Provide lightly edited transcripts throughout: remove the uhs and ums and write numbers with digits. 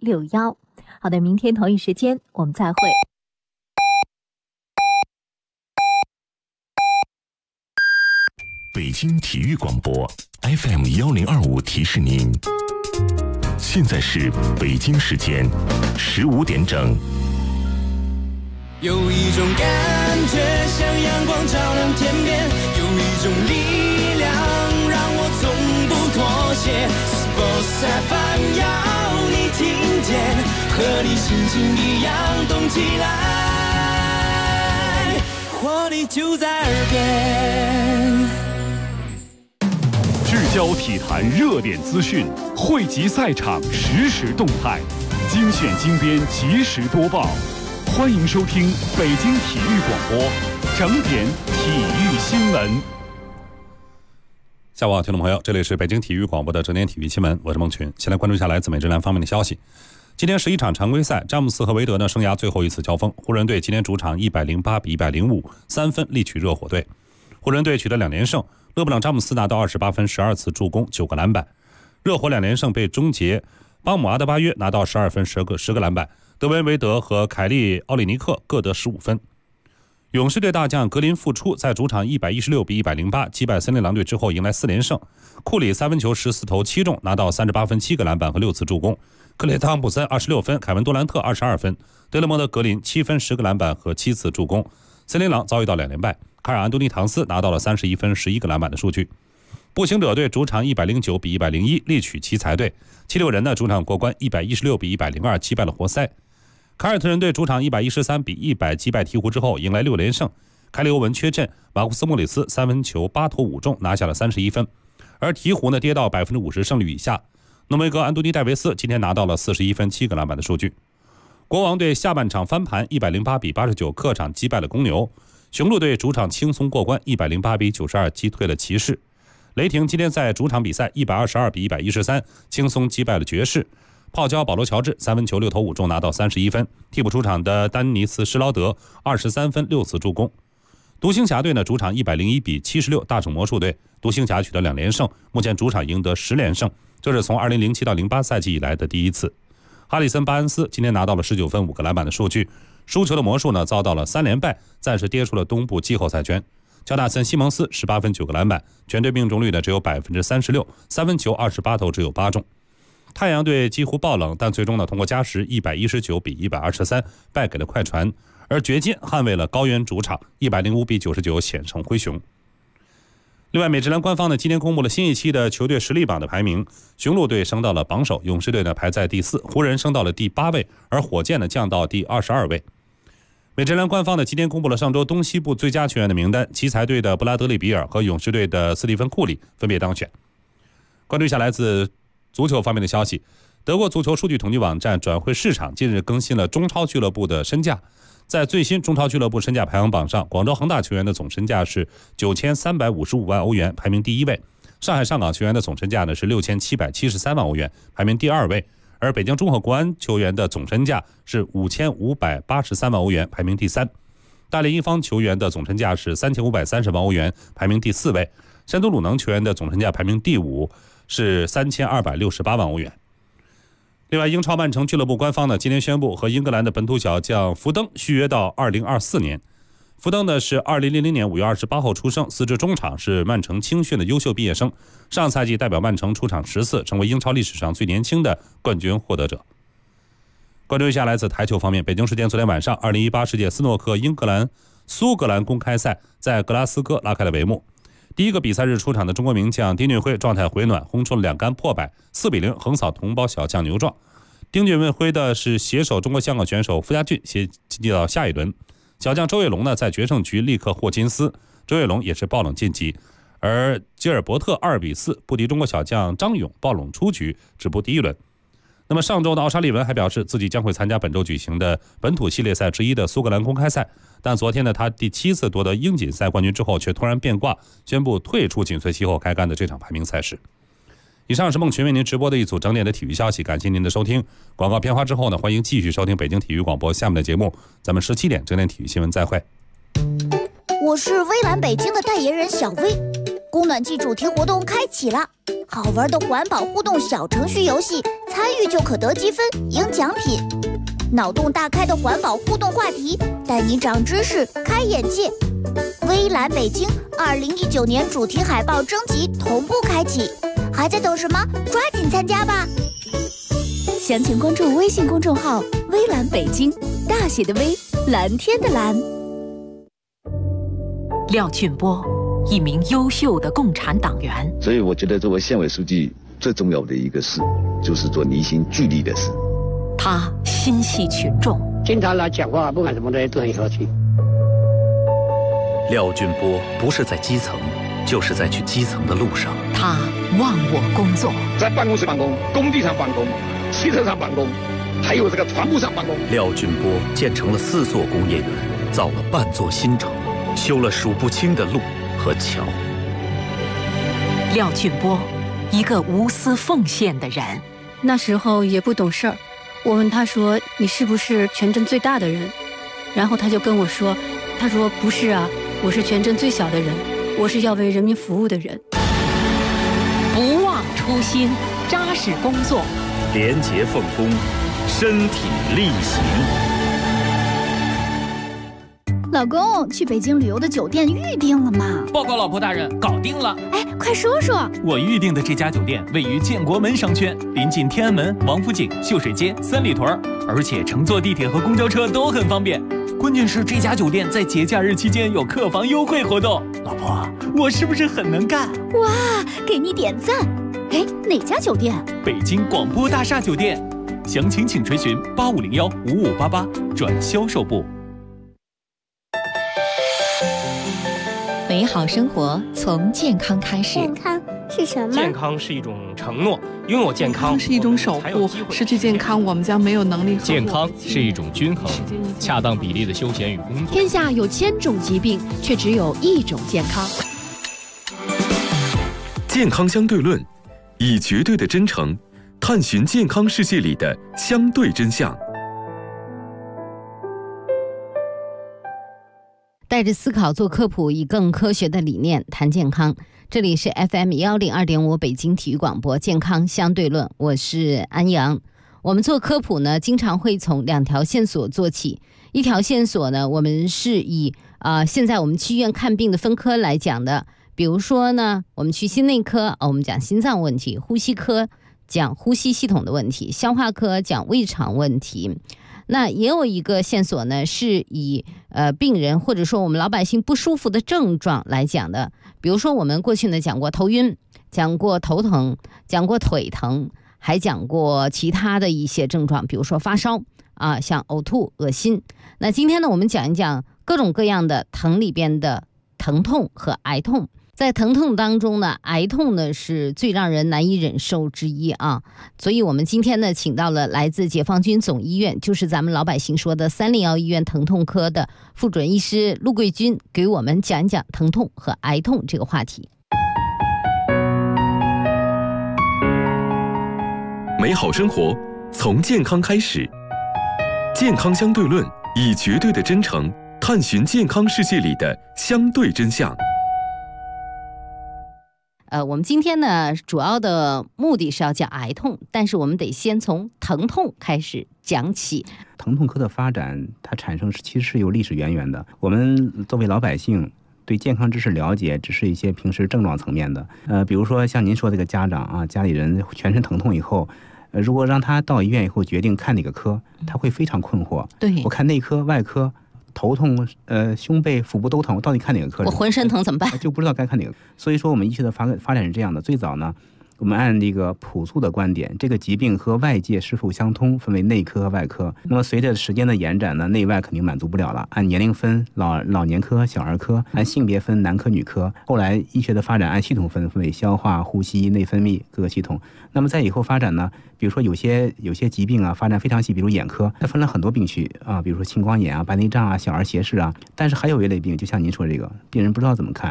6161。好的，明天同一时间我们再会。 北京体育广播 FM1025提示您，现在是北京时间15点整。 有一种感觉像阳光照亮天边，有一种力量让我从不妥协。Sports FM 要你听见，和你心情一样动起来，活力就在耳边。 聚焦体坛热点资讯，汇集赛场实时动态，精选精编及时播报。欢迎收听北京体育广播整点体育新闻。 下午好，听众朋友，这里是北京体育广播的整点体育新闻，我是孟群。先来关注一下来自美职篮方面的消息。今天11场常规赛，詹姆斯和韦德呢生涯最后一次交锋，湖人队今天主场108比105，3分力取热火队。湖人队取得2连胜，勒布朗詹姆斯拿到28分，12次助攻，9个篮板。热火2连胜被终结，邦姆阿德巴约拿到12分，10个篮板。德文韦德和凯利奥里尼克各得15分。勇士队大将格林复出，在主场116比108击败森林狼队之后迎来4连胜。库里3分球14投7中，拿到38分，7个篮板和6次助攻。克雷汤普森26分，凯文杜兰特22分，德勒蒙德格林7分10个篮板和7次助攻。森林狼遭遇到2连败，卡尔安东尼唐斯拿到了31分11个篮板的数据。步行者队主场109比101力取奇才队。76人呢主场过关116比102击败了活塞。凯尔特人队主场113比100击败鹈鹕之后迎来6连胜。凯里欧文缺阵，马库斯莫里斯3分球8投5中，拿下了31分。而鹈鹕呢跌到 50% 胜率以下。诺维格安东尼戴维斯今天拿到了41分7个篮板的数据。国王队下半场翻盘108比89客场击败了公牛。雄鹿队主场轻松过关108比92击退了骑士。雷霆今天在主场比赛122比113轻松击败了爵士。泡椒保罗乔治3分球6投5中，拿到31分。替补出场的丹尼斯施劳德23分6次助攻。独行侠队呢主场101比76大胜魔术队。独行侠取得2连胜，目前主场赢得10连胜，这是从2007到08赛季以来的第一次。哈里森巴恩斯今天拿到了19分5个篮板的数据。输球的魔术呢遭到了3连败，暂时跌出了东部季后赛圈。乔纳森西蒙斯18分9个篮板，全队命中率呢只有 36%， 三分球28投只有8中。太阳队几乎爆冷，但最终呢通过加时119比123败给了快船。而掘金捍卫了高原主场105比99险胜灰熊。另外，美职篮官方呢今天公布了新一期的球队实力榜的排名，雄鹿队升到了榜首，勇士队呢排在第4，湖人升到了第8位，而火箭呢降到第22位。美职篮官方呢今天公布了上周东西部最佳球员的名单，奇才队的布拉德利比尔和勇士队的斯蒂芬库里分别当选。关注一下来自足球方面的消息，德国足球数据统计网站转会市场近日更新了中超俱乐部的身价。在最新中超俱乐部身价排行榜上，广州恒大球员的总身价是9355万欧元，排名第1位。上海上港球员的总身价呢是6773万欧元，排名第2位。而北京中赫国安球员的总身价是5583万欧元，排名第3。大连一方球员的总身价是3530万欧元，排名第4位。山东鲁能球员的总身价排名第5，是3268万欧元。另外，英超曼城俱乐部官方呢今天宣布和英格兰的本土小将福登续约到2024年。福登呢是2000年5月28号出生，司职中场，是曼城青训的优秀毕业生。上赛季代表曼城出场10次，成为英超历史上最年轻的冠军获得者。关注一下来自台球方面，北京时间昨天晚上，2018世界斯诺克苏格兰公开赛在格拉斯哥拉开了帷幕。第一个比赛日出场的中国名将丁俊晖状态回暖，轰出了2杆破百，4比0横扫同胞小将牛壮。丁俊晖的是携手中国香港选手傅家俊晋级到下一轮。小将周跃龙呢在决胜局立刻获金丝，周跃龙也是爆冷晋级。而吉尔伯特2比4不敌中国小将张勇，爆冷出局，止步第一轮。那么上周的奥沙利文还表示自己将会参加本周举行的本土系列赛之一的苏格兰公开赛，但昨天呢，他第7次夺得英锦赛冠军之后，却突然变卦，宣布退出紧随其后开干的这场排名赛事。以上是孟群为您直播的一组整点的体育消息，感谢您的收听。广告片花之后呢，欢迎继续收听北京体育广播下面的节目，咱们17点整点体育新闻再会。 我是微蓝北京的代言人小薇。 供暖季主题活动开启了，好玩的环保互动小程序游戏，参与就可得积分赢奖品。脑洞大开的环保互动话题，带你长知识开眼界。微蓝北京2019年主题海报征集同步开启，还在等什么？抓紧参加吧！ 详情关注微信公众号“微蓝北京”，大写的微，蓝天的蓝。 廖俊波，一名优秀的共产党员。 所以我觉得作为县委书记最重要的一个事，就是做离心聚力的事。 他心系群众， 经常来讲话，不管什么东西都很和气。 廖俊波不是在基层，就是在去基层的路上。 他忘我工作， 在办公室办公，工地上办公，汽车上办公，还有这个船坞上办公。 廖俊波建成了4座工业园，造了半座新城，修了数不清的路和桥。 廖俊波，一个无私奉献的人。 那时候也不懂事儿，我问他说：“你是不是全镇最大的人？”然后他就跟我说：“他说不是啊，我是全镇最小的人，我是要为人民服务的人。” 不忘初心，扎实工作， 廉洁奉公，身体力行。 老公，去北京旅游的酒店预定了吗？ 报告老婆大人，搞定了。 哎，快说说。 我预定的这家酒店位于建国门商圈，临近天安门、王府井、秀水街、三里屯，而且乘坐地铁和公交车都很方便。关键是这家酒店在节假日期间有客房优惠活动。老婆，我是不是很能干？ 哇，给你点赞。哎，哪家酒店？ 北京广播大厦酒店。详情请垂询8501-5588转销售部。 美好生活从健康开始。 健康是什么？ 健康是一种承诺，拥有健康是一种守护，失去健康我们将没有能力。 健康是一种均衡，恰当比例的休闲与工作。 天下有1000种疾病，却只有1种健康。 健康相对论，以绝对的真诚探寻健康世界里的相对真相。 带着思考做科普，以更科学的理念谈健康。这里是 FM102.5 北京体育广播健康相对论，我是安阳。我们做科普呢，经常会从2条线索做起。一条线索呢，我们是以现在我们去医院看病的分科来讲的。比如说呢，我们去心内科，我们讲心脏问题；呼吸科讲呼吸系统的问题；消化科讲胃肠问题。那也有一个线索呢，是以病人或者说我们老百姓不舒服的症状来讲的。比如说我们过去呢讲过头晕，讲过头疼，讲过腿疼，还讲过其他的一些症状，比如说发烧像呕吐、恶心。那今天呢，我们讲一讲各种各样的疼里边的疼痛和癌痛。在疼痛当中呢，癌痛呢是最让人难以忍受之一啊，所以我们今天呢请到了来自解放军总医院，就是咱们老百姓说的301医院疼痛科的副主任医师陆桂军，给我们讲一讲疼痛和癌痛这个话题。 美好生活从健康开始，健康相对论，以绝对的真诚探寻健康世界里的相对真相。 我们今天呢，主要的目的是要讲癌痛，但是我们得先从疼痛开始讲起。 疼痛科的发展，它产生其实是有历史渊源的。我们作为老百姓，对健康知识了解只是一些平时症状层面的。比如说像您说这个家长家里人全身疼痛以后，如果让他到医院以后决定看哪个科，他会非常困惑。 对， 我看内科、外科。头痛、胸背、腹部都疼，我到底看哪个科？ 我浑身疼怎么办？ 就不知道该看哪个。所以说，我们医学的发展是这样的：最早呢，我们按这个朴素的观点，这个疾病和外界是否相通，分为内科和外科。那么随着时间的延展呢，内外肯定满足不了了。按年龄分，老年科、小儿科；按性别分，男科、女科。后来医学的发展按系统分为消化、呼吸、内分泌各个系统。那么在以后发展呢，比如说有些疾病发展非常细，比如眼科，它分了很多病区比如说青光眼白内障小儿斜视但是还有一类病，就像您说这个，病人不知道怎么看。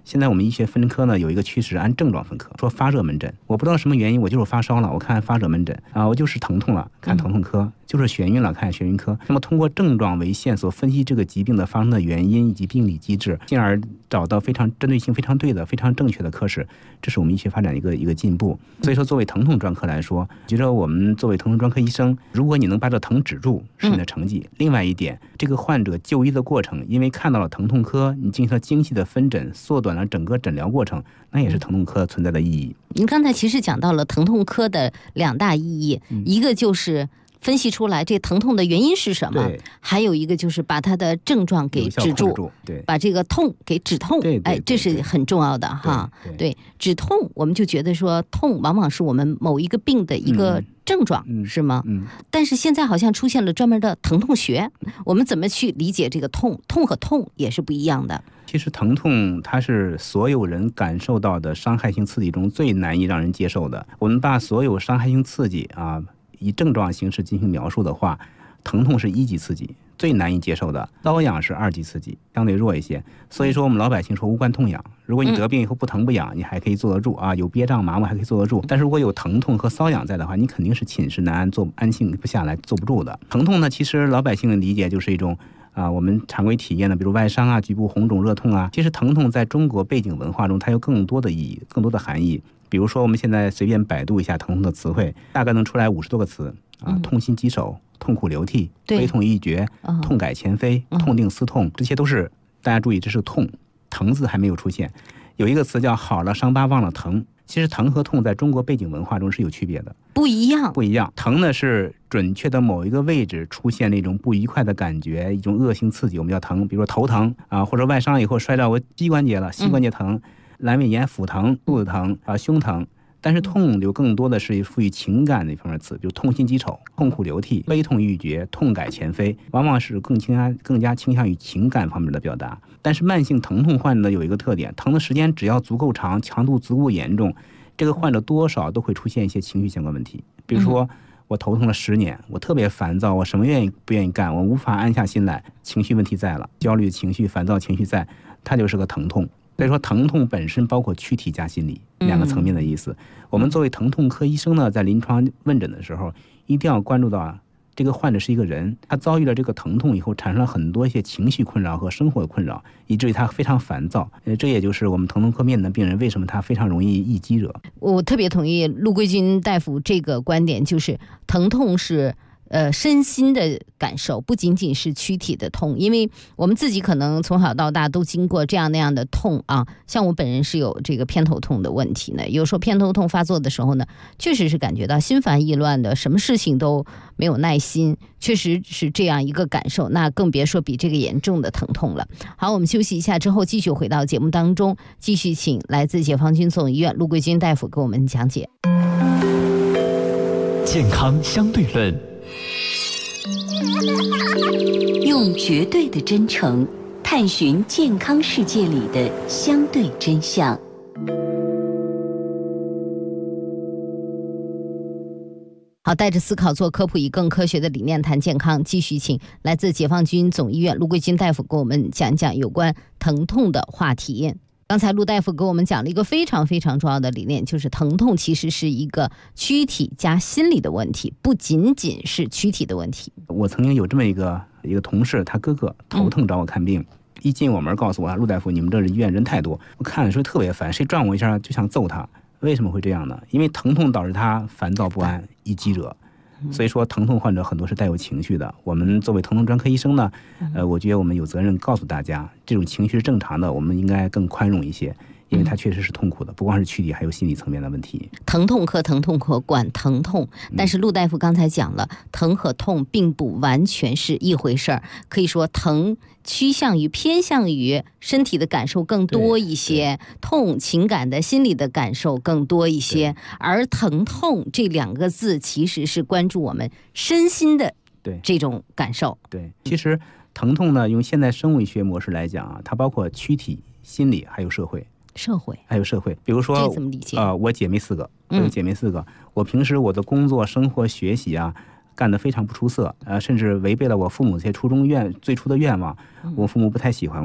现在我们医学分科呢有一个趋势，按症状分科，说发热门诊，我不知道什么原因，我就是发烧了，我看发热门诊啊，我就是疼痛了，看疼痛科，就是眩晕了，看眩晕科。那么通过症状为线索分析这个疾病的发生的原因以及病理机制，进而找到非常针对性非常对的非常正确的科室，这是我们医学发展一个进步。所以说作为疼痛专科来说，觉得我们作为疼痛专科医生，如果你能把这疼止住是你的成绩。另外一点，这个患者就医的过程，因为看到了疼痛科，你进行了精细的分诊，缩短了整个诊疗过程，那也是疼痛科存在的意义。 您刚才其实讲到了疼痛科的2大意义，一个就是分析出来这疼痛的原因是什么，还有一个就是把它的症状给止住， 对， 把这个痛给止痛， 对， 这是很重要的哈。对，止痛我们就觉得说痛往往是我们某一个病的一个症状，是吗？但是现在好像出现了专门的疼痛学，我们怎么去理解这个痛？痛和痛也是不一样的。 其实疼痛它是所有人感受到的伤害性刺激中最难以让人接受的。我们把所有伤害性刺激啊以症状形式进行描述的话，疼痛是1级刺激，最难以接受的；瘙痒是2级刺激，相对弱一些。所以说我们老百姓说无关痛痒，如果你得病以后不疼不痒，你还可以坐得住啊，有憋胀麻木还可以坐得住。但是如果有疼痛和瘙痒在的话，你肯定是寝食难安，安静不下来，坐不住的。疼痛呢，其实老百姓的理解就是一种我们常规体验的，比如外伤啊、局部红肿、热痛啊。其实疼痛在中国背景文化中，它有更多的意义、更多的含义。比如说，我们现在随便百度一下疼痛的词汇，大概能出来50多个词啊，痛心疾首、痛苦流涕、悲痛欲绝、痛改前非、痛定思痛，这些都是大家注意，这是痛，疼字还没有出现。有一个词叫好了伤疤忘了疼。其实疼和痛在中国背景文化中是有区别的， 不一样。 疼呢是准确的某一个位置出现那种不愉快的感觉，一种恶性刺激，我们叫疼。比如说头疼啊，或者外伤以后摔到我膝关节了，膝关节疼，阑尾炎、腹疼、肚子疼啊、胸疼。但是痛有更多的是赋予情感的一方面词，比如痛心疾首、痛苦流涕、悲痛欲绝、痛改前非，往往是更加倾向于情感方面的表达。但是慢性疼痛患者有一个特点，疼的时间只要足够长，强度足够严重，这个患者多少都会出现一些情绪相关问题。比如说我头疼了10年，我特别烦躁，我什么不愿意干，我无法安下心来，情绪问题在了，焦虑情绪、烦躁情绪在，它就是个疼痛。所以说疼痛本身包括躯体加心理2个层面的意思。我们作为疼痛科医生呢，在临床问诊的时候，一定要关注到这个患者是一个人，他遭遇了这个疼痛以后，产生了很多一些情绪困扰和生活的困扰，以至于他非常烦躁。这也就是我们疼痛科面临的病人为什么他非常容易易激惹。 我特别同意陆桂军大夫这个观点，就是疼痛是身心的感受，不仅仅是躯体的痛，因为我们自己可能从小到大都经过这样那样的痛啊。像我本人是有这个偏头痛的问题呢，有时候偏头痛发作的时候呢，确实是感觉到心烦意乱的，什么事情都没有耐心，确实是这样一个感受。那更别说比这个严重的疼痛了。好，我们休息一下之后继续回到节目当中，继续请来自解放军总医院陆桂军大夫给我们讲解健康相对论。 用绝对的真诚探寻健康世界里的相对真相。 好，带着思考做科普，以更科学的理念谈健康。继续请来自解放军总医院陆桂军大夫给我们讲讲有关疼痛的话题。刚才陆大夫给我们讲了一个非常非常重要的理念，就是疼痛其实是一个躯体加心理的问题，不仅仅是躯体的问题。 我曾经有这么一个同事，他哥哥头疼找我看病，一进我门告诉我，陆大夫，你们这医院人太多，我看的时候特别烦，谁撞我一下就想揍他。为什么会这样呢？因为疼痛导致他烦躁不安，易激惹。所以说疼痛患者很多是带有情绪的。我们作为疼痛专科医生呢，我觉得我们有责任告诉大家，这种情绪是正常的，我们应该更宽容一些，因为它确实是痛苦的，不光是躯体，还有心理层面的问题。 疼痛科管疼痛，但是陆大夫刚才讲了，疼和痛并不完全是一回事儿，可以说疼偏向于身体的感受更多一些，痛情感的心理的感受更多一些，而疼痛这2个字其实是关注我们身心的这种感受。 对，其实疼痛呢，用现代生物学模式来讲啊，它包括躯体、心理还有社会。比如说怎么理解我姐妹4个，我有姐妹4个，我平时我的工作、生活、学习啊，干得非常不出色，甚至违背了我父母这些最初的愿望，我父母不太喜欢我，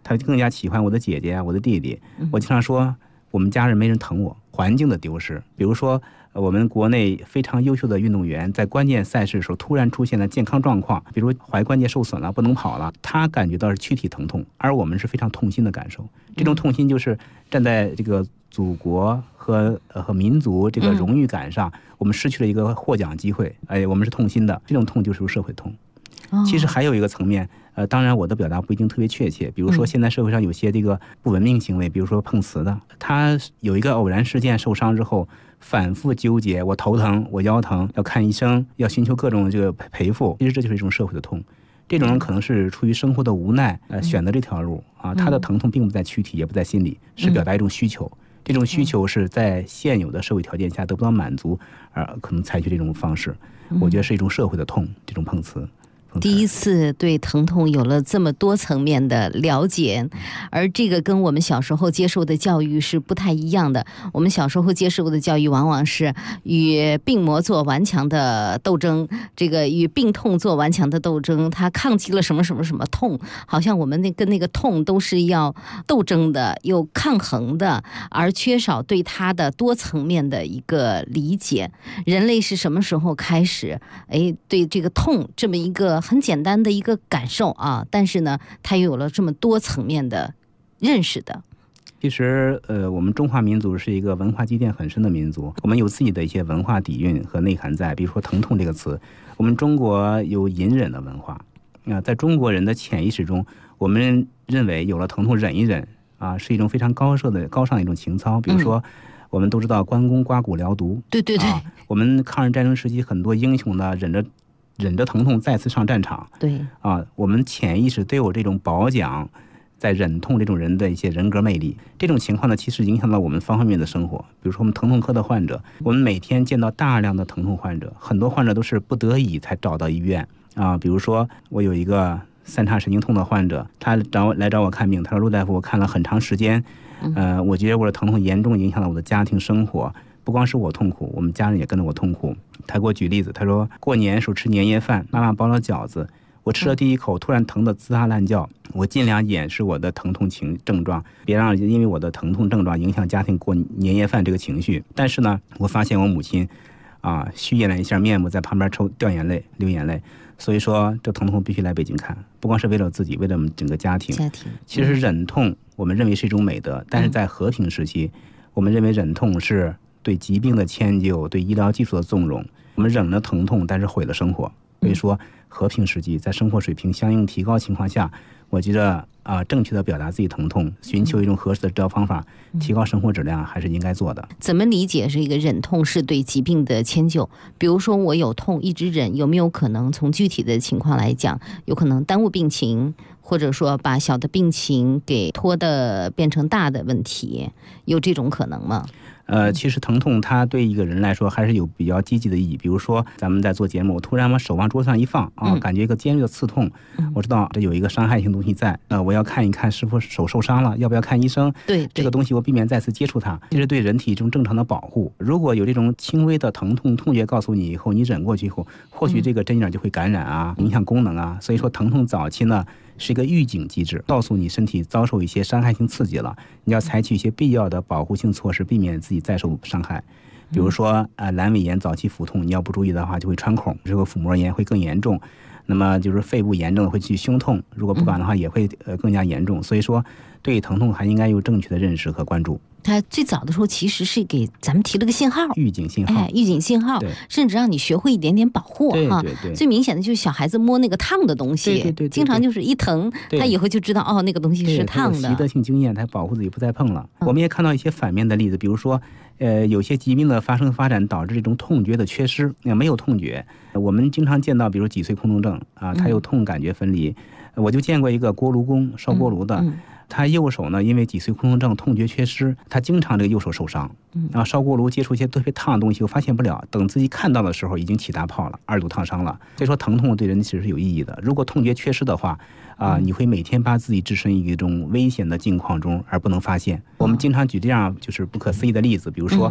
他更加喜欢我的姐姐啊，我的弟弟。我经常说，我们家人没人疼我，环境的丢失。比如说，我们国内非常优秀的运动员，在关键赛事的时候突然出现了健康状况，比如踝关节受损了，不能跑了，他感觉到是躯体疼痛，而我们是非常痛心的感受。这种痛心就是站在这个祖国和民族这个荣誉感上，我们失去了一个获奖机会，我们是痛心的。这种痛就是社会痛。其实还有一个层面，当然我的表达不一定特别确切，比如说现在社会上有些这个不文明行为，比如说碰瓷的，他有一个偶然事件受伤之后，反复纠结，我头疼，我腰疼，要看医生，要寻求各种这个赔付，其实这就是一种社会的痛。这种人可能是出于生活的无奈，选择这条路啊，他的疼痛并不在躯体，也不在心理，是表达一种需求。这种需求是在现有的社会条件下得不到满足，而可能采取这种方式。我觉得是一种社会的痛，这种碰瓷。 第一次对疼痛有了这么多层面的了解，而这个跟我们小时候接受的教育是不太一样的。我们小时候接受的教育往往是与病魔做顽强的斗争，这个与病痛做顽强的斗争，它抗击了什么什么什么痛，好像我们那个痛都是要斗争的，有抗衡的，而缺少对它的多层面的一个理解。人类是什么时候开始对这个痛这么一个很简单的一个感受啊，但是呢，它又有了这么多层面的认识的。 其实，我们中华民族是一个文化积淀很深的民族，我们有自己的一些文化底蕴和内涵在。比如说“疼痛”这个词，我们中国有隐忍的文化在中国人的潜意识中，我们认为有了疼痛忍一忍啊，是一种非常高尚的一种情操。比如说，我们都知道关公刮骨疗毒， 对对对， 我们抗日战争时期很多英雄呢，忍着疼痛再次上战场。 对我们潜意识都有这种褒奖在忍痛这种人的一些人格魅力。这种情况呢，其实影响到我们方方面面的生活。比如说我们疼痛科的患者，我们每天见到大量的疼痛患者，很多患者都是不得已才找到医院比如说我有一个三叉神经痛的患者，他来找我看病，他说陆大夫，我看了很长时间，我觉得我的疼痛严重影响了我的家庭生活。不光是我痛苦，我们家人也跟着我痛苦。他给我举例子，他说过年时候吃年夜饭，妈妈包了饺子，我吃了第一口，突然疼得吱哈乱叫，我尽量掩饰我的疼痛症状，别让因为我的疼痛症状影响家庭过年夜饭这个情绪。但是呢，我发现我母亲虚掩了一下面目，在旁边流眼泪。所以说这疼痛必须来北京看，不光是为了自己，为了我们整个家庭。其实忍痛我们认为是一种美德，但是在和平时期，我们认为忍痛是对疾病的迁就，对医疗技术的纵容。我们忍了疼痛，但是毁了生活。所以说和平时期，在生活水平相应提高情况下，我觉得正确的表达自己疼痛，寻求一种合适的治疗方法，提高生活质量，还是应该做的。 怎么理解这个忍痛是对疾病的迁就？比如说我有痛一直忍，有没有可能从具体的情况来讲，有可能耽误病情，或者说把小的病情给拖得变成大的问题，有这种可能吗？ 其实疼痛它对一个人来说还是有比较积极的意义。比如说咱们在做节目，我突然把手往桌上一放感觉一个尖锐的刺痛，我知道这有一个伤害性东西在，我要看一看是否手受伤了，要不要看医生。 对， 这个东西我避免再次接触它，这是对人体一种正常的保护。如果有这种轻微的痛觉告诉你以后，你忍过去以后，或许这个针眼就会感染影响功能所以说疼痛早期呢是一个预警机制，告诉你身体遭受一些伤害性刺激了，你要采取一些必要的保护性措施，避免自己再受伤害。比如说阑尾炎早期腹痛，你要不注意的话就会穿孔，这个腹膜炎会更严重。那么就是肺部炎症会去胸痛，如果不管的话也会更加严重。所以说对疼痛还应该有正确的认识和关注。 它最早的时候其实是给咱们提了个信号， 预警信号， 预警信号，甚至让你学会一点点保护对。 最明显的就是小孩子摸那个烫的东西， 对， 经常就是一疼，他以后就知道那个东西是烫的。 习得性经验，他保护自己不再碰了。我们也看到一些反面的例子，比如说有些疾病的发展导致这种痛觉的缺失，没有痛觉。我们经常见到，比如脊髓空洞症他有痛感觉分离。我就见过一个锅炉工烧锅炉的。他右手呢，因为脊髓空洞症痛觉缺失，他经常这个右手受伤。烧锅炉接触一些特别烫的东西，我发现不了，等自己看到的时候已经起大泡了，2度烫伤了。所以说疼痛对人其实是有意义的。如果痛觉缺失的话你会每天把自己置身于一种危险的境况中而不能发现。我们经常举这样就是不可思议的例子，比如说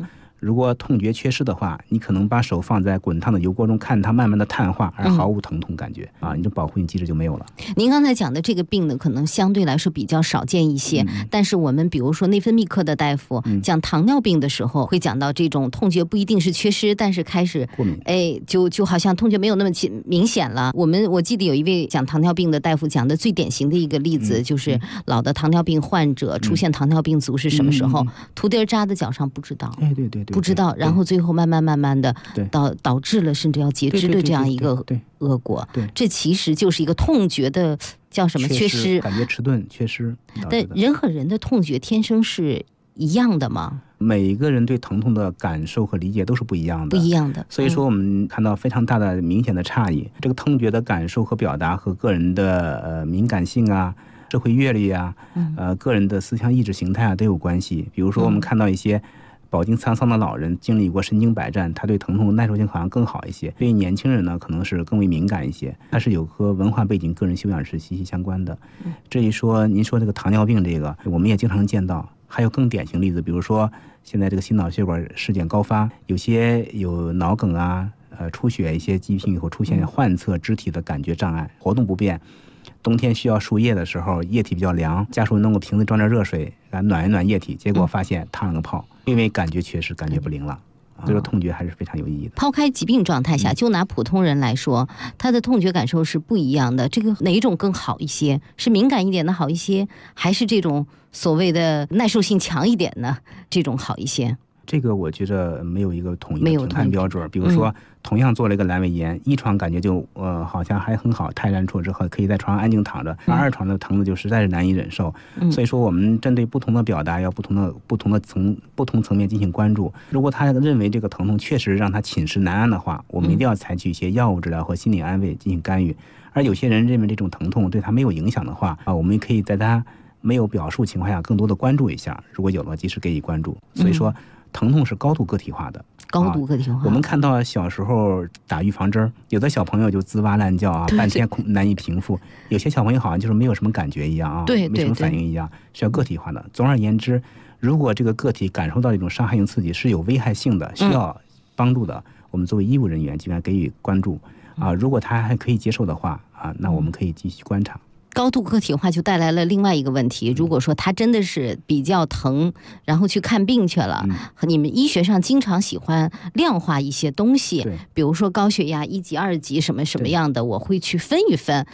如果痛觉缺失的话，你可能把手放在滚烫的油锅中，看它慢慢的碳化，而毫无疼痛感觉啊，你的保护性机制就没有了。 您刚才讲的这个病呢，可能相对来说比较少见一些，但是我们比如说内分泌科的大夫讲糖尿病的时候，会讲到这种痛觉不一定是缺失，但是开始过敏， 就好像痛觉没有那么明显了。我记得有一位讲糖尿病的大夫讲的最典型的一个例子，就是老的糖尿病患者出现糖尿病足是什么时候？图钉扎的脚上不知道， 对， 不知道，然后最后慢慢的导致了甚至要截肢的这样一个恶果。这其实就是一个痛觉的叫什么缺失， 感觉迟钝缺失。 但人和人的痛觉天生是一样的吗？ 每一个人对疼痛的感受和理解都是不一样的，所以说我们看到非常大的明显的差异。这个痛觉的感受和表达和个人的敏感性啊、社会阅历啊、个人的思想意识形态啊都有关系。比如说我们看到一些饱经沧桑的老人，经历过身经百战，他对疼痛的耐受性好像更好一些。对于年轻人呢，可能是更为敏感一些。它是有和文化背景、个人修养是息息相关的。至于说您说这个糖尿病这个，我们也经常见到。还有更典型例子，比如说现在这个心脑血管事件高发，有些有脑梗啊、出血一些疾病以后出现患侧肢体的感觉障碍，活动不便。冬天需要输液的时候，液体比较凉，家属弄个瓶子装点热水，暖一暖液体，结果发现烫了个泡，因为感觉缺失，感觉不灵了。所以说痛觉还是非常有意义的。 抛开疾病状态下，就拿普通人来说，他的痛觉感受是不一样的。这个哪一种更好一些？是敏感一点的好一些，还是这种所谓的耐受性强一点呢？这种好一些？ 这个我觉得没有一个统一的评判标准。比如说，同样做了一个阑尾炎，一床感觉就好像还很好，泰然处之后可以在床上安静躺着，而二床的疼的就实在是难以忍受。所以说，我们针对不同的表达，要不同层面进行关注。如果他认为这个疼痛确实让他寝食难安的话，我们一定要采取一些药物治疗和心理安慰进行干预。而有些人认为这种疼痛对他没有影响的话我们也可以在他没有表述情况下更多的关注一下，如果有了及时给予关注。所以说疼痛是高度个体化的， 高度个体化。 我们看到小时候打预防针，有的小朋友就吱哇乱叫啊，半天难以平复；有些小朋友好像就是没有什么感觉一样啊，没什么反应一样，是要个体化的。总而言之，如果这个个体感受到一种伤害性刺激是有危害性的，需要帮助的，我们作为医务人员就应该给予关注啊。如果他还可以接受的话啊，那我们可以继续观察。 高度个体化就带来了另外一个问题，如果说他真的是比较疼，然后去看病去了，你们医学上经常喜欢量化一些东西，比如说高血压1级2级什么什么样的，我会去分一分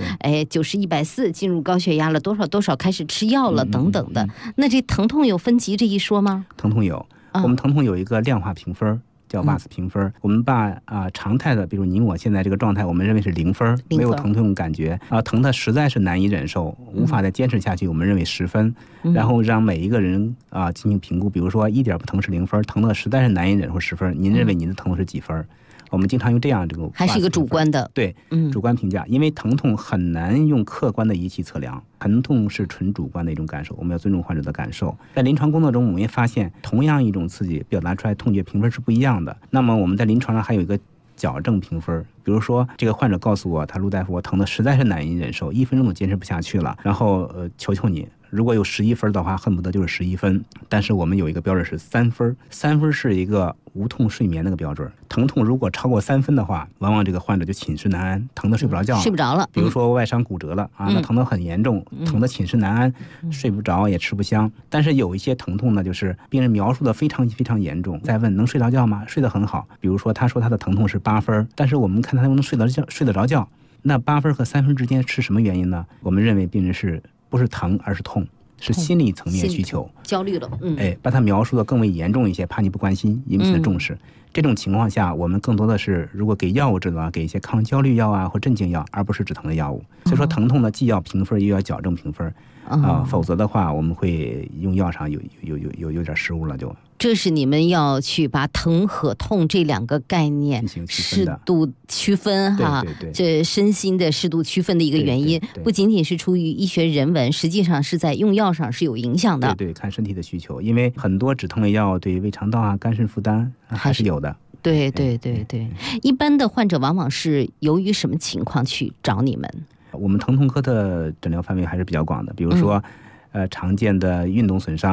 ，90、140进入高血压了，多少多少开始吃药了等等的。那这疼痛有分级这一说吗？ 疼痛有，我们疼痛有一个量化评分，叫瓦斯评分。我们把常态的，比如您我现在这个状态，我们认为是0分，没有疼痛感觉疼的实在是难以忍受，无法再坚持下去，我们认为10分。然后让每一个人进行评估，比如说一点不疼是0分，疼的实在是难以忍受10分，您认为您的疼痛是几分？我们经常用这样这个， 还是一个主观的， 对，主观评价，因为疼痛很难用客观的仪器测量，疼痛是纯主观的一种感受，我们要尊重患者的感受。在临床工作中，我们也发现，同样一种刺激表达出来痛觉评分是不一样的。那么我们在临床上还有一个矫正评分，比如说这个患者告诉我，他陆大夫，我疼的实在是难以忍受，1分钟都坚持不下去了，然后求求你。如果有11分的话，恨不得就是11分。但是我们有一个标准是3分，3分是一个无痛睡眠那个标准。疼痛如果超过3分的话，往往这个患者就寝食难安，疼得睡不着觉， 睡不着了。 比如说外伤骨折了那疼得很严重，疼得寝食难安，睡不着也吃不香。但是有一些疼痛呢，就是病人描述的非常非常严重，再问能睡着觉吗？睡得很好。比如说他说他的疼痛是8分，但是我们看他能睡得着觉，那8分和3分之间是什么原因呢？我们认为病人不是疼而是痛，是心理层面需求， 焦虑了。 把它描述的更为严重一些，怕你不关心，引起的重视。这种情况下，我们更多的是如果给药物治疗，给一些抗焦虑药或镇静药，而不是止疼的药物。所以说疼痛呢，既要评分又要矫正评分否则的话，我们会用药上有点失误了就。 这是你们要去把疼和痛这2个概念适度区分哈，这身心的适度区分的一个原因，不仅仅是出于医学人文，实际上是在用药上是有影响的。 对，看身体的需求，因为很多止痛类药对胃肠道肝肾负担还是有的。对， 一般的患者往往是由于什么情况去找你们？ 我们疼痛科的诊疗范围还是比较广的，比如说常见的运动损伤、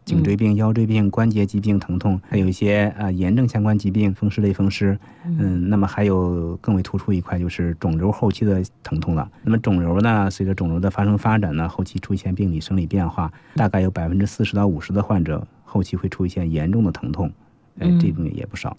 颈椎病、腰椎病、关节疾病疼痛，还有一些炎症相关疾病，风湿类风湿。那么还有更为突出一块就是肿瘤后期的疼痛了。那么肿瘤呢，随着肿瘤的发展呢，后期出现病理生理变化，大概有40%到50%的患者后期会出现严重的疼痛，这种也不少。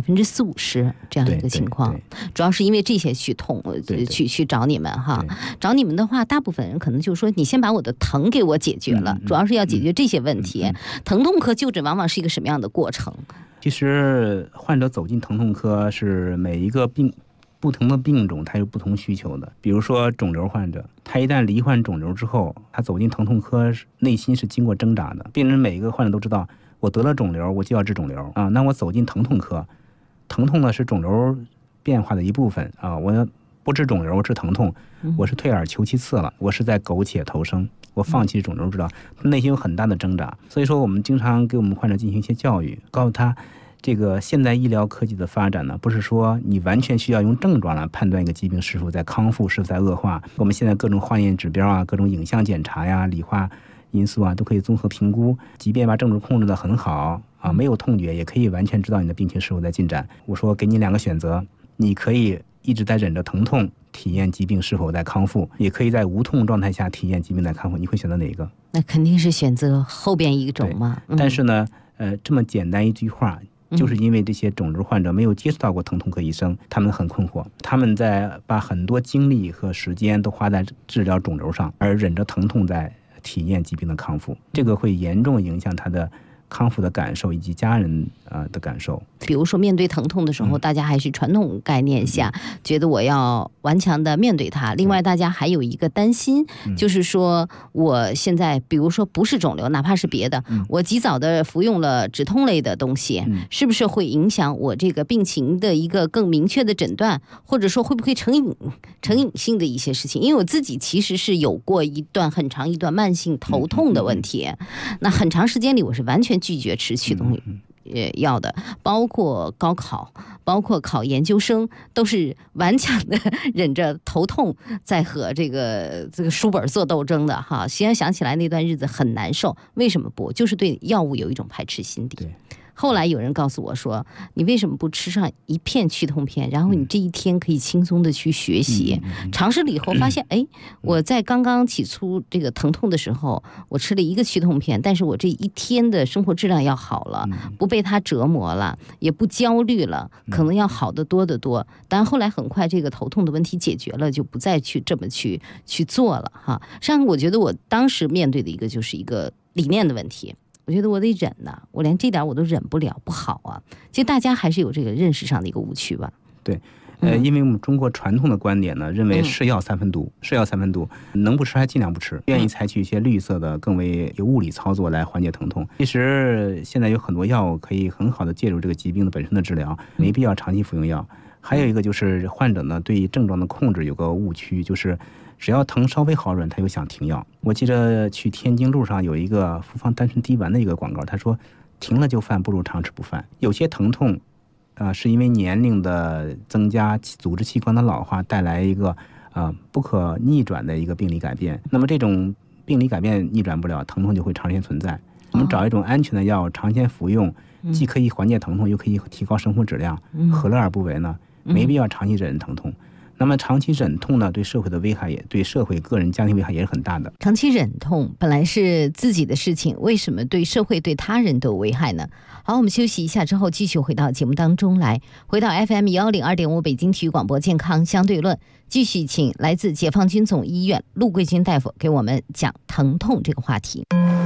40%-50%这样一个情况，主要是因为这些去找你们哈。找你们的话，大部分人可能就是说，你先把我的疼给我解决了，主要是要解决这些问题。疼痛科就诊往往是一个什么样的过程？ 其实患者走进疼痛科是每一个不同的病种，它有不同需求的。比如说肿瘤患者，他一旦罹患肿瘤之后，他走进疼痛科，内心是经过挣扎的。病人每一个患者都知道，我得了肿瘤，我就要治肿瘤啊。那我走进疼痛科，疼痛呢是肿瘤变化的一部分啊。我不治肿瘤，我治疼痛，我是退而求其次了，我是在苟且偷生，我放弃肿瘤治疗，内心有很大的挣扎。所以说，我们经常给我们患者进行一些教育，告诉他，这个现代医疗科技的发展呢，不是说你完全需要用症状来判断一个疾病是否在康复，是否在恶化。我们现在各种化验指标啊，各种影像检查呀、理化因素啊，都可以综合评估。即便把症状控制得很好啊，没有痛觉，也可以完全知道你的病情是否在进展。我说给你2个选择，你可以一直在忍着疼痛体验疾病是否在康复，也可以在无痛状态下体验疾病在康复，你会选择哪个？ 那肯定是选择后边一种嘛。 但是呢，这么简单一句话，就是因为这些肿瘤患者没有接触到过疼痛科医生，他们很困惑，他们在把很多精力和时间都花在治疗肿瘤上，而忍着疼痛在体验疾病的康复，这个会严重影响他的康复的感受以及家人的感受。 比如说面对疼痛的时候，大家还是传统概念下觉得我要顽强的面对它。另外大家还有一个担心，就是说我现在比如说不是肿瘤，哪怕是别的，我及早的服用了止痛类的东西，是不是会影响我这个病情的一个更明确的诊断，或者说会不会成瘾性的一些事情。因为我自己其实是有过很长一段慢性头痛的问题，那很长时间里我是完全拒绝吃驱动药的，包括高考，包括考研究生，都是顽强的忍着头痛在和这个书本做斗争的哈。现在想起来那段日子很难受，为什么不？就是对药物有一种排斥心理。后来有人告诉我说，你为什么不吃上一片去痛片，然后你这一天可以轻松的去学习。尝试了以后发现，我在刚刚起初这个疼痛的时候，我吃了1个去痛片，但是我这一天的生活质量要好了，不被它折磨了，也不焦虑了，可能要好得多得多。但后来很快这个头痛的问题解决了，就不再去这么去做了哈。实际上我觉得我当时面对的一个就是一个理念的问题，我觉得我得忍呐，我连这点我都忍不了，不好啊。其实大家还是有这个认识上的一个误区吧。 对，因为我们中国传统的观点呢，认为是药3分毒，是药3分毒，能不吃还尽量不吃，愿意采取一些绿色的、更为有物理操作来缓解疼痛。其实现在有很多药物可以很好的介入这个疾病的本身的治疗，没必要长期服用药。还有一个就是患者呢对症状的控制有个误区，就是只要疼稍微好转，他又想停药。我记得去天津路上有一个复方丹参滴丸的一个广告，他说停了就犯，不如常吃不犯。有些疼痛是因为年龄的增加、组织器官的老化带来一个不可逆转的一个病理改变。那么这种病理改变逆转不了，疼痛就会长时间存在。我们找一种安全的药，长时间服用，既可以缓解疼痛，又可以提高生活质量，何乐而不为呢？没必要长期忍疼痛。那么长期忍痛呢，对社会的危害对社会、个人、家庭危害也是很大的。 长期忍痛本来是自己的事情，为什么对社会、对他人都有危害呢？好，我们休息一下之后，继续回到节目当中来，回到 FM102.5 北京体育广播健康相对论，继续请来自解放军总医院陆桂军大夫给我们讲疼痛这个话题。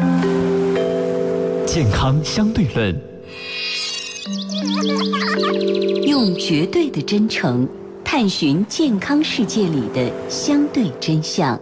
健康相对论， 用绝对的真诚探寻健康世界里的相对真相。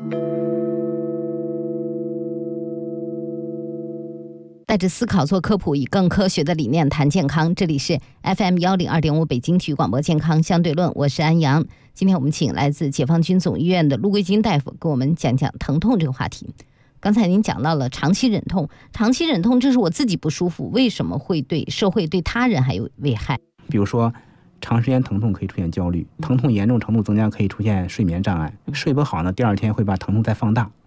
带着思考做科普，以更科学的理念谈健康。这里是 FM102.5 北京体育广播健康相对论，我是安阳。今天我们请来自解放军总医院的陆桂军大夫给我们讲讲疼痛这个话题。刚才您讲到了长期忍痛，长期忍痛这是我自己不舒服，为什么会对社会、对他人还有危害？ 比如说长时间疼痛可以出现焦虑，疼痛严重程度增加可以出现睡眠障碍，睡不好呢，第2天会把疼痛再放大。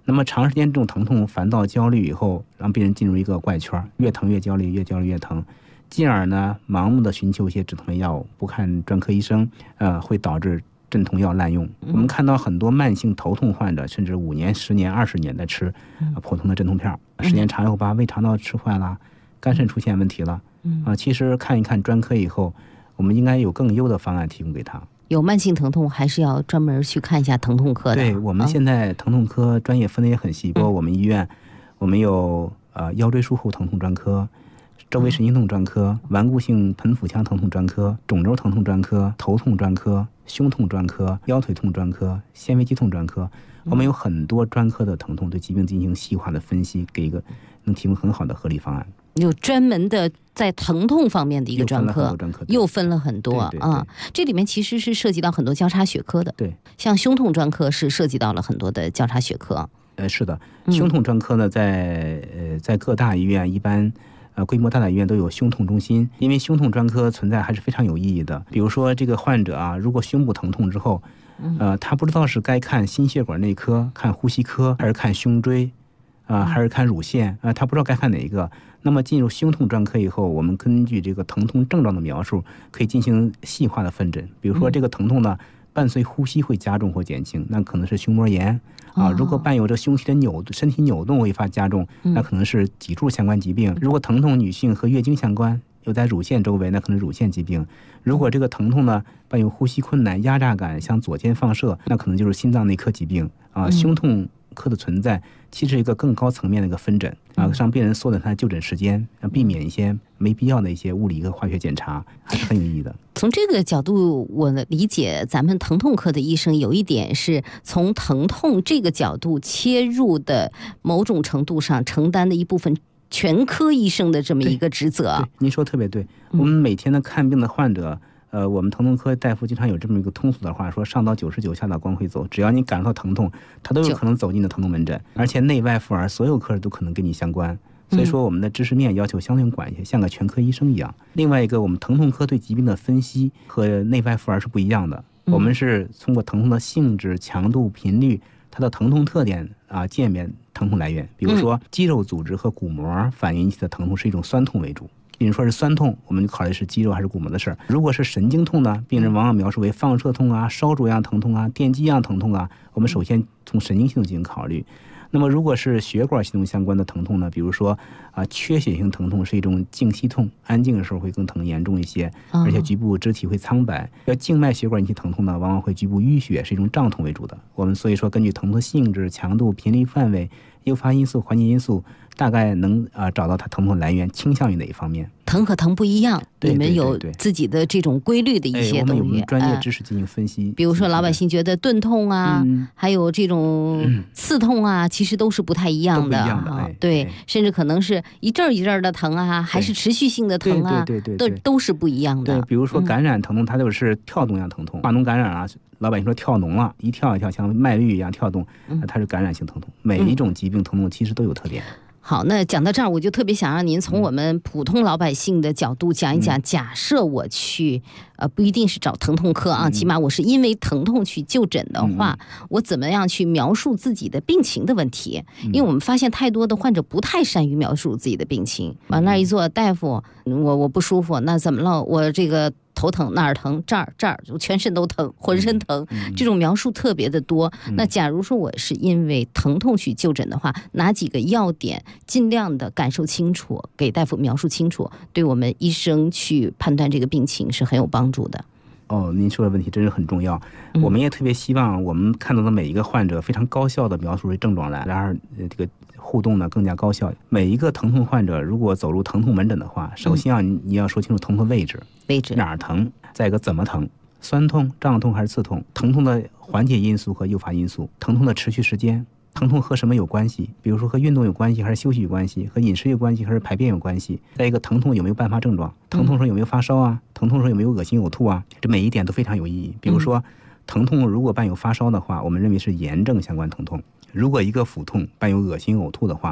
那么长时间这种疼痛、烦躁、焦虑以后，让病人进入一个怪圈，越疼越焦虑，越焦虑越疼，进而呢盲目的寻求一些止痛的药物，不看专科医生，会导致镇痛药滥用。我们看到很多慢性头痛患者，甚至5年、10年、20年在吃普通的镇痛片，时间长以后把胃肠道吃坏了，肝肾出现问题了。其实看一看专科以后，我们应该有更优的方案提供给他。 有慢性疼痛，还是要专门去看一下疼痛科的。 对，我们现在疼痛科专业分的也很细，包括我们医院，我们有腰椎术后疼痛专科、周围神经痛专科、顽固性盆腹腔疼痛专科、肿瘤疼痛专科、头痛专科、胸痛专科、腰腿痛专科、纤维肌痛专科。我们有很多专科的疼痛，对疾病进行细化的分析，给一个能提供很好的合理方案。 有专门的在疼痛方面的一个专科，又分了很多啊。这里面其实是涉及到很多交叉学科的。 对， 像胸痛专科是涉及到了很多的交叉学科。 是的，胸痛专科呢，在各大医院一般。规模大的医院都有胸痛中心，因为胸痛专科存在还是非常有意义的。比如说这个患者啊，如果胸部疼痛之后，他不知道是该看心血管内科、看呼吸科，还是看胸椎，还是看乳腺，他不知道该看哪一个。那么进入胸痛专科以后，我们根据这个疼痛症状的描述，可以进行细化的分诊。比如说这个疼痛呢，伴随呼吸会加重或减轻，那可能是胸膜炎。如果伴有这胸体的身体扭动会发加重，那可能是脊柱相关疾病。如果疼痛女性和月经相关，又在乳腺周围，那可能是乳腺疾病。如果这个疼痛呢伴有呼吸困难、压榨感，向左肩放射，那可能就是心脏内科疾病。胸痛科的存在其实是一个更高层面的一个分诊让病人缩短他的就诊时间，避免一些没必要的一些物理和化学检查，还是很有意义的。 从这个角度，我理解咱们疼痛科的医生有一点是从疼痛这个角度切入的，某种程度上承担的一部分全科医生的这么一个职责。 对，您说特别对。我们每天的看病的患者，我们疼痛科大夫经常有这么一个通俗的话，说上到99，下到光会走，只要你感受到疼痛，他都有可能走进的疼痛门诊，而且内外妇儿所有科都可能跟你相关。所以说我们的知识面要求相对广一些，像个全科医生一样。另外一个，我们疼痛科对疾病的分析和内外妇儿是不一样的，我们是通过疼痛的性质、强度、频率，它的疼痛特点鉴别疼痛来源。比如说肌肉组织和骨膜反应引起的疼痛是一种酸痛为主，比如说是酸痛，我们就考虑是肌肉还是骨膜的事儿。如果是神经痛呢，病人往往描述为放射痛烧灼一样疼痛电击一样疼痛我们首先从神经系统进行考虑。那么如果是血管系统相关的疼痛呢，比如说缺血性疼痛是一种静息痛，安静的时候会更疼严重一些，而且局部肢体会苍白。要静脉血管引起疼痛呢，往往会局部淤血，是一种胀痛为主的。我们所以说根据疼痛性质、强度、频率范围、诱发因素、缓解因素，大概能找到它疼痛来源倾向于哪一方面。 疼和疼不一样，你们有自己的这种规律的一些东西， 我们有专业知识进行分析。 比如说老百姓觉得钝痛还有这种刺痛其实都是不太一样的。对，甚至可能是一阵一阵的疼还是持续性的疼都是不一样的。 对，比如说感染疼痛，它就是跳动样疼痛，化脓感染老百姓说跳脓了，一跳一跳像脉率一样跳动，它是感染性疼痛。每一种疾病疼痛其实都有特点。 好，那讲到这儿，我就特别想让您从我们普通老百姓的角度讲一讲，假设我去不一定是找疼痛科起码我是因为疼痛去就诊的话，我怎么样去描述自己的病情的问题。因为我们发现太多的患者不太善于描述自己的病情，往那儿一坐，大夫我不舒服，那怎么了？我这个头疼哪儿疼，这儿全身都疼，浑身疼，这种描述特别的多。那假如说我是因为疼痛去就诊的话，哪几个要点尽量的感受清楚，给大夫描述清楚，对我们医生去判断这个病情是很有帮助的。 您说的问题真是很重要。我们也特别希望我们看到的每一个患者非常高效的描述出症状来，然而这个互动呢更加高效。每一个疼痛患者如果走入疼痛门诊的话，首先你要说清楚疼痛位置哪儿疼，再一个怎么疼，酸痛、胀痛还是刺痛，疼痛的缓解因素和诱发因素，疼痛的持续时间，疼痛和什么有关系，比如说和运动有关系还是休息有关系，和饮食有关系还是排便有关系，再一个疼痛有没有伴发症状，疼痛时候有没有发烧疼痛时候有没有恶心呕吐这每一点都非常有意义。比如说疼痛如果伴有发烧的话，我们认为是炎症相关疼痛。如果一个腹痛伴有恶心呕吐的话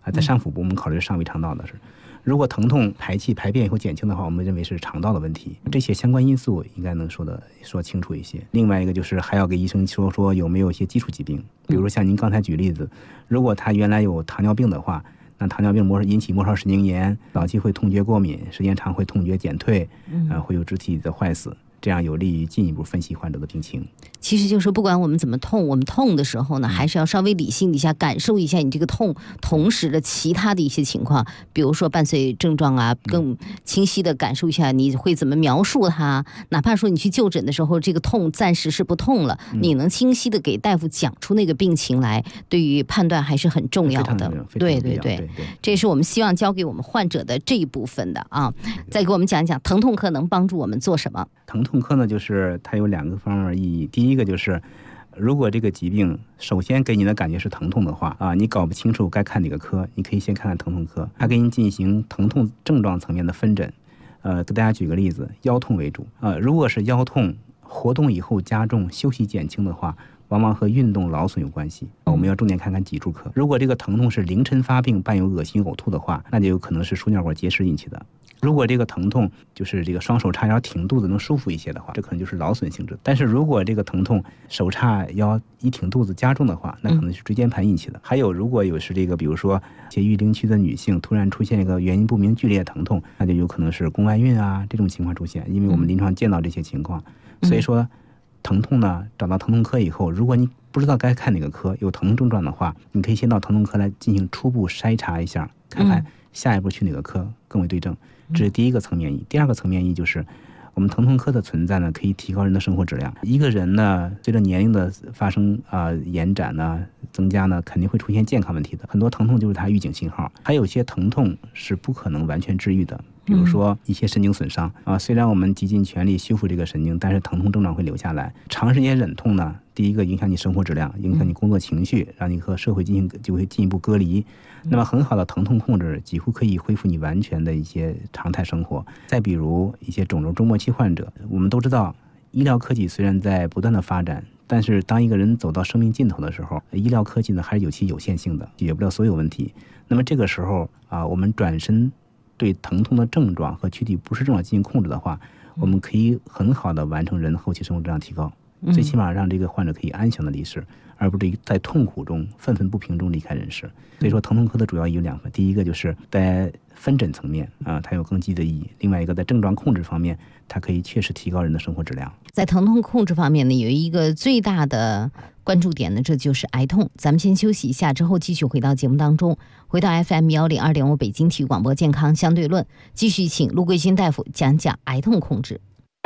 在上腹部我们考虑上胃肠道的是。如果疼痛排气排便以后减轻的话，我们认为是肠道的问题。这些相关因素应该能说清楚一些。另外一个就是还要给医生说有没有一些基础疾病，比如说像您刚才举例子，如果他原来有糖尿病的话，那糖尿病引起末梢神经炎，早期会痛觉过敏，时间长会痛觉减退，会有肢体的坏死。这样有利于进一步分析患者的病情。 其实就是不管我们怎么痛，我们痛的时候呢，还是要稍微理性一下，感受一下你这个痛同时的其他的一些情况，比如说伴随症状啊，更清晰的感受一下你会怎么描述它。哪怕说你去就诊的时候，这个痛暂时是不痛了，你能清晰的给大夫讲出那个病情来，对于判断还是很重要的。对，这也是我们希望教给我们患者的这一部分的啊。再给我们讲一讲疼痛科能帮助我们做什么？ 疼痛科呢，就是它有2个方面意义。第一个就是，如果这个疾病首先给你的感觉是疼痛的话啊，你搞不清楚该看哪个科，你可以先看看疼痛科，它给你进行疼痛症状层面的分诊。给大家举个例子，腰痛为主。如果是腰痛活动以后加重、休息减轻的话，往往和运动劳损有关系。我们要重点看看脊柱科。如果这个疼痛是凌晨发病，伴有恶心呕吐的话，那就有可能是输尿管结石引起的。如果这个疼痛就是这个双手叉腰挺肚子能舒服一些的话，这可能就是劳损性质。但是如果这个疼痛手叉腰一挺肚子加重的话，那可能是椎间盘引起的。还有如果有是这个比如说一些育龄期的女性突然出现一个原因不明剧烈疼痛，那就有可能是宫外孕啊这种情况出现，因为我们临床见到这些情况。所以说疼痛呢，找到疼痛科以后，如果你不知道该看哪个科，有疼痛症状的话，你可以先到疼痛科来进行初步筛查一下，看看下一步去哪个科更为对症。这是第一个层面意义。第二个层面意义就是我们疼痛科的存在呢，可以提高人的生活质量。一个人呢，随着年龄的发生延展呢、增加呢，肯定会出现健康问题的。很多疼痛就是它预警信号，还有些疼痛是不可能完全治愈的。比如说一些神经损伤虽然我们极尽全力修复这个神经，但是疼痛症状会留下来。长时间忍痛呢，第一个影响你生活质量，影响你工作情绪，让你和社会就会进一步隔离。那么很好的疼痛控制几乎可以恢复你完全的一些常态生活。再比如一些肿瘤终末期患者，我们都知道医疗科技虽然在不断的发展，但是当一个人走到生命尽头的时候，医疗科技呢还是有其有限性的，解决不了所有问题。那么这个时候我们转身对疼痛的症状和躯体不适症状进行控制的话，我们可以很好的完成人的后期生活质量提高，最起码让这个患者可以安详的离世，而不是在痛苦中愤愤不平中离开人世。所以说疼痛科的主要有2个，第一个就是在分诊层面它有更积极的意义；另外一个在症状控制方面，它可以确实提高人的生活质量。 在疼痛控制方面呢，有一个最大的关注点呢，这就是癌痛。咱们先休息一下，之后继续回到节目当中，回到 FM102.5 北京体育广播健康相对论，继续请陆桂新大夫讲讲癌痛控制。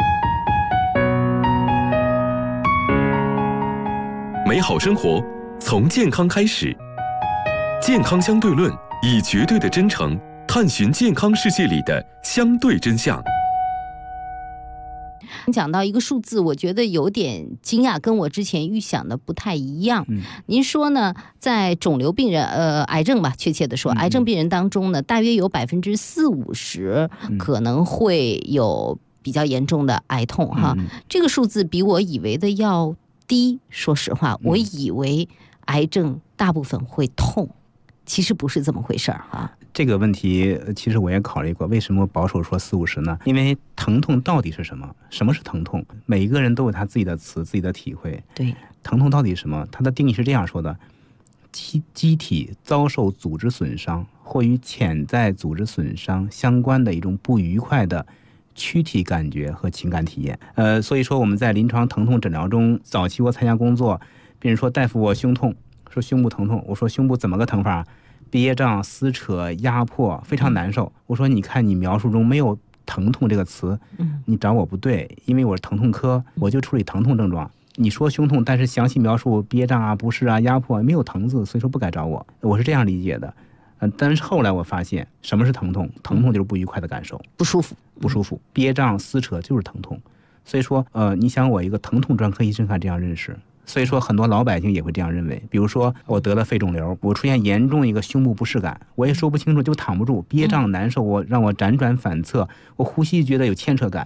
美好生活从健康开始，健康相对论以绝对的真诚探寻健康世界里的相对真相。 讲到一个数字，我觉得有点惊讶，跟我之前预想的不太一样。您说呢，在肿瘤病人癌症吧，确切的说，癌症病人当中呢，大约有40-50%可能会有比较严重的癌痛哈。这个数字比我以为的要低，说实话，我以为癌症大部分会痛，其实不是这么回事哈。 这个问题其实我也考虑过，为什么保守说40-50%呢？因为疼痛到底是什么？什么是疼痛？每一个人都有他自己的词、自己的体会。 对， 疼痛到底是什么？它的定义是这样说的：机体遭受组织损伤或与潜在组织损伤相关的一种不愉快的躯体感觉和情感体验。所以说我们在临床疼痛诊疗中，早期我参加工作，病人说大夫我胸痛，说胸部疼痛，我说胸部怎么个疼法？憋胀、撕扯、压迫，非常难受。我说你看你描述中没有疼痛这个词，你找我不对，因为我是疼痛科，我就处理疼痛症状。你说胸痛，但是详细描述憋胀啊、不适啊、压迫，没有疼字，所以说不该找我。我是这样理解的。但是后来我发现什么是疼痛？疼痛就是不愉快的感受， 不舒服， 憋胀、撕扯就是疼痛。所以说你想我一个疼痛专科医生还这样认识。所以说很多老百姓也会这样认为，比如说我得了肺肿瘤，我出现严重一个胸部不适感，我也说不清楚，就躺不住，憋胀难受，让我辗转反侧，我呼吸觉得有牵扯感，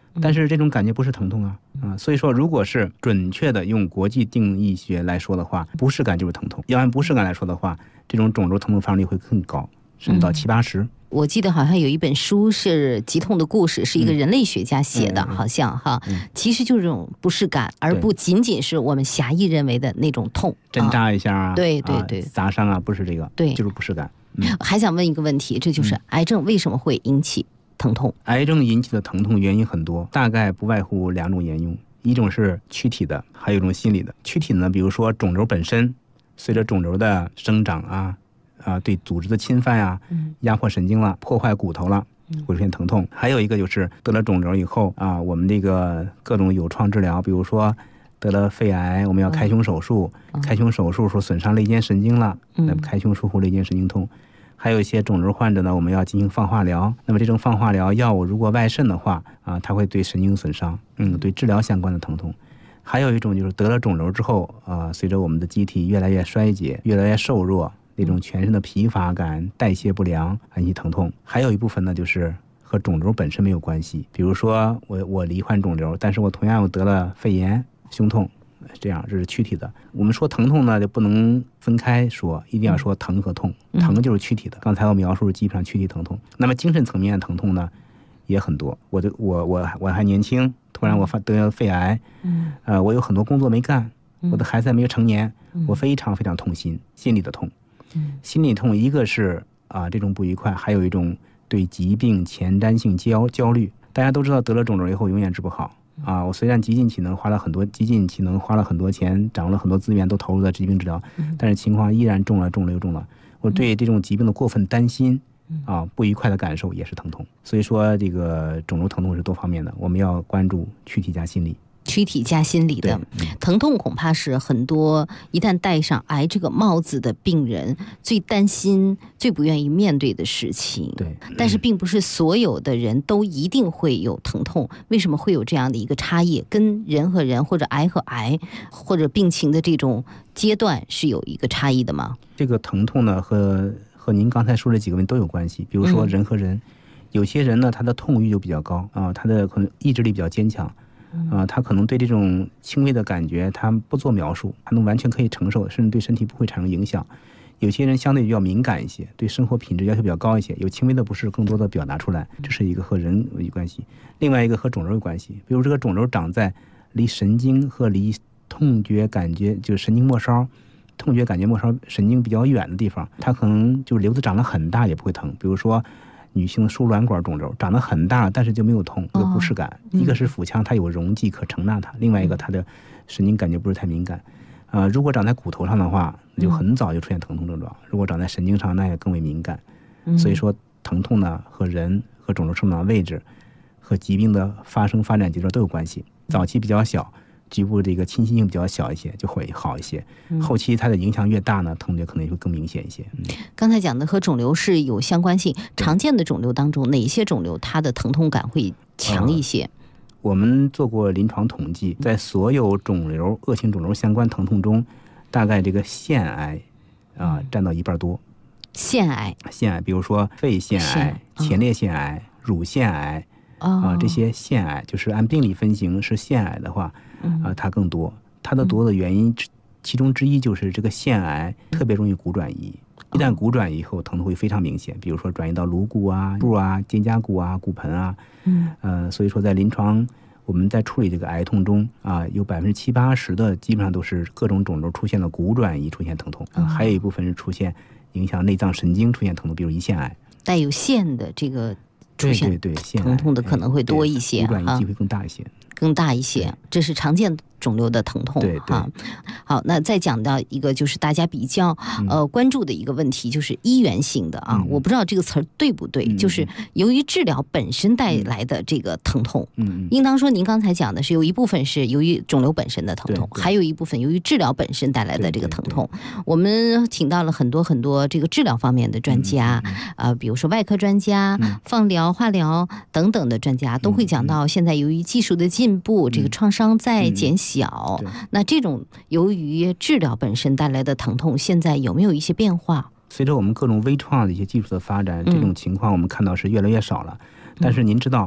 但是这种感觉不是疼痛所以说如果是准确的用国际定义学来说的话，不适感就是疼痛。要按不适感来说的话，这种肿瘤疼痛发生率会更高，甚至到70-80%。 我记得好像有一本书是疾痛的故事，是一个人类学家写的，好像其实就是这种不适感，而不仅仅是我们狭义认为的那种痛， 针扎一下对， 砸伤不是这个，对，就是不适感。 还想问一个问题，这就是癌症为什么会引起疼痛？ 癌症引起的疼痛原因很多，大概不外乎2种原因，一种是躯体的，还有一种心理的。躯体呢，比如说肿瘤本身，随着肿瘤的生长对组织的侵犯压迫神经了，破坏骨头了，会出现疼痛。还有一个就是得了肿瘤以后我们这个各种有创治疗，比如说得了肺癌，我们要开胸手术，开胸手术说损伤肋间神经了，那么开胸术后肋间神经痛。还有一些肿瘤患者呢，我们要进行放化疗，那么这种放化疗药物如果外渗的话它会对神经损伤，对治疗相关的疼痛。还有一种就是得了肿瘤之后随着我们的机体越来越衰竭，越来越瘦弱，那种全身的疲乏感、代谢不良引起疼痛。还有一部分呢，就是和肿瘤本身没有关系，比如说我罹患肿瘤，但是我同样又得了肺炎、胸痛，这是躯体的。我们说疼痛呢，就不能分开说，一定要说疼和痛。疼就是躯体的，刚才我描述是基本上躯体疼痛。那么精神层面的疼痛呢，也很多。我还年轻，突然我得了肺癌，我有很多工作没干，我的孩子还没有成年，我非常非常痛心，心里的痛。心理痛，一个是这种不愉快，还有一种对疾病前瞻性焦虑。大家都知道得了肿瘤以后永远治不好我虽然激进期能花了很多钱，掌握了很多资源，都投入了疾病治疗，但是情况依然重了又重了。我对这种疾病的过分担心不愉快的感受也是疼痛。所以说这个肿瘤疼痛是多方面的，我们要关注躯体加心理。 躯体加心理的疼痛，恐怕是很多一旦戴上癌这个帽子的病人最担心、最不愿意面对的事情。 对， 但是并不是所有的人都一定会有疼痛。为什么会有这样的一个差异？跟人和人，或者癌和癌，或者病情的这种阶段是有一个差异的吗？ 这个疼痛呢，和您刚才说的几个问题都有关系。比如说人和人，有些人呢，他的痛欲就比较高他的可能意志力比较坚强。他可能对这种轻微的感觉他不做描述，他能完全可以承受，甚至对身体不会产生影响。有些人相对比较敏感一些，对生活品质要求比较高一些，有轻微的不适更多的表达出来，这是一个和人有关系。另外一个和肿瘤有关系，比如这个肿瘤长在离神经和离痛觉感觉就是神经末梢、痛觉感觉末梢神经比较远的地方，它可能就是瘤子长得很大也不会疼。比如说女性的输卵管肿瘤长得很大，但是就没有痛，这个不适感。一个是腹腔它有容积可承纳它，另外一个它的神经感觉不是太敏感。如果长在骨头上的话，那就很早就出现疼痛症状；如果长在神经上，那也更为敏感。所以说疼痛呢和人和肿瘤生长位置和疾病的发展阶段都有关系。早期比较小，局部这个侵袭性比较小一些，就会好一些。后期它的影响越大呢，痛觉可能也会更明显一些。 刚才讲的和肿瘤是有相关性，常见的肿瘤当中，哪些肿瘤它的疼痛感会强一些？ 我们做过临床统计，在所有恶性肿瘤相关疼痛中，大概这个腺癌占到1半多。 腺癌， 比如说肺腺癌、前列腺癌、乳腺癌这些腺癌，就是按病理分型是腺癌的话它更多。它的多的原因其中之一就是这个腺癌特别容易骨转移，一旦骨转移以后疼痛会非常明显，比如说转移到颅骨部肩胛骨骨盆所以说在临床我们在处理这个癌痛中有70-80%的基本上都是各种肿瘤出现了骨转移出现疼痛还有一部分是出现影响内脏神经出现疼痛，比如胰腺癌。 带有腺的这个出现疼痛的可能会多一些， 骨转移机会更大一些。这是常见肿瘤的疼痛。 对。 好，那再讲到一个就是大家比较关注的一个问题，就是医源性的我不知道这个词儿对不对，就是由于治疗本身带来的这个疼痛。应当说您刚才讲的是有一部分是由于肿瘤本身的疼痛，还有一部分由于治疗本身带来的这个疼痛。我们请到了很多这个治疗方面的专家比如说外科专家、放疗、化疗等等的专家都会讲到，现在由于技术的进步，这个创伤在减小。那这种由于治疗本身带来的疼痛，现在有没有一些变化？ 随着我们各种微创的一些技术的发展，这种情况我们看到是越来越少了。但是您知道，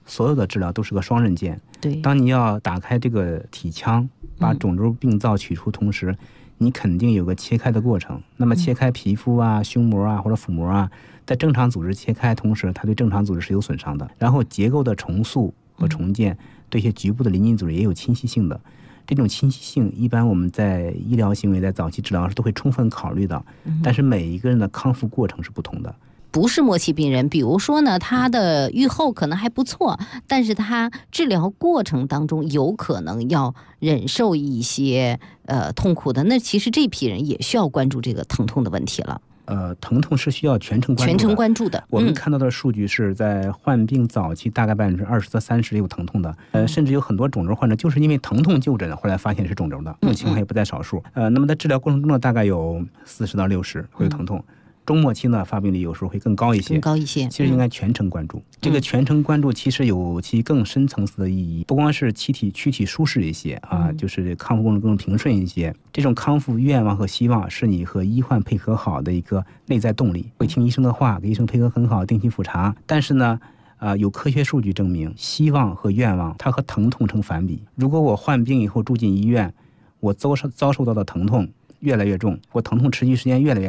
所有的治疗都是个双刃剑。 对， 当你要打开这个体腔，把肿瘤病灶取出同时，你肯定有个切开的过程。那么切开皮肤啊、胸膜啊或者腹膜啊，在正常组织切开同时，它对正常组织是有损伤的。然后结构的重塑和重建，对一些局部的邻近组织也有侵袭性的。这种侵袭性一般我们在医疗行为在早期治疗时都会充分考虑到，但是每一个人的康复过程是不同的。 不是末期病人，比如说呢，他的预后可能还不错，但是他治疗过程当中有可能要忍受一些痛苦的，那其实这批人也需要关注这个疼痛的问题了。 疼痛是需要全程关注的。我们看到的数据是在患病早期大概20%到30%有疼痛的，甚至有很多肿瘤患者就是因为疼痛就诊，后来发现是肿瘤的，这种情况也不在少数。那么在治疗过程中呢，大概有40%到60%会有疼痛。中末期呢，发病率有时候会更高一些。其实应该全程关注。这个全程关注其实有其更深层次的意义，不光是躯体舒适一些啊，就是康复过程更平顺一些。这种康复愿望和希望是你和医患配合好的一个内在动力，会听医生的话，给医生配合很好，定期复查。但是呢，有科学数据证明，希望和愿望它和疼痛成反比。如果我患病以后住进医院，我遭受到的疼痛越来越重，我疼痛持续时间越来越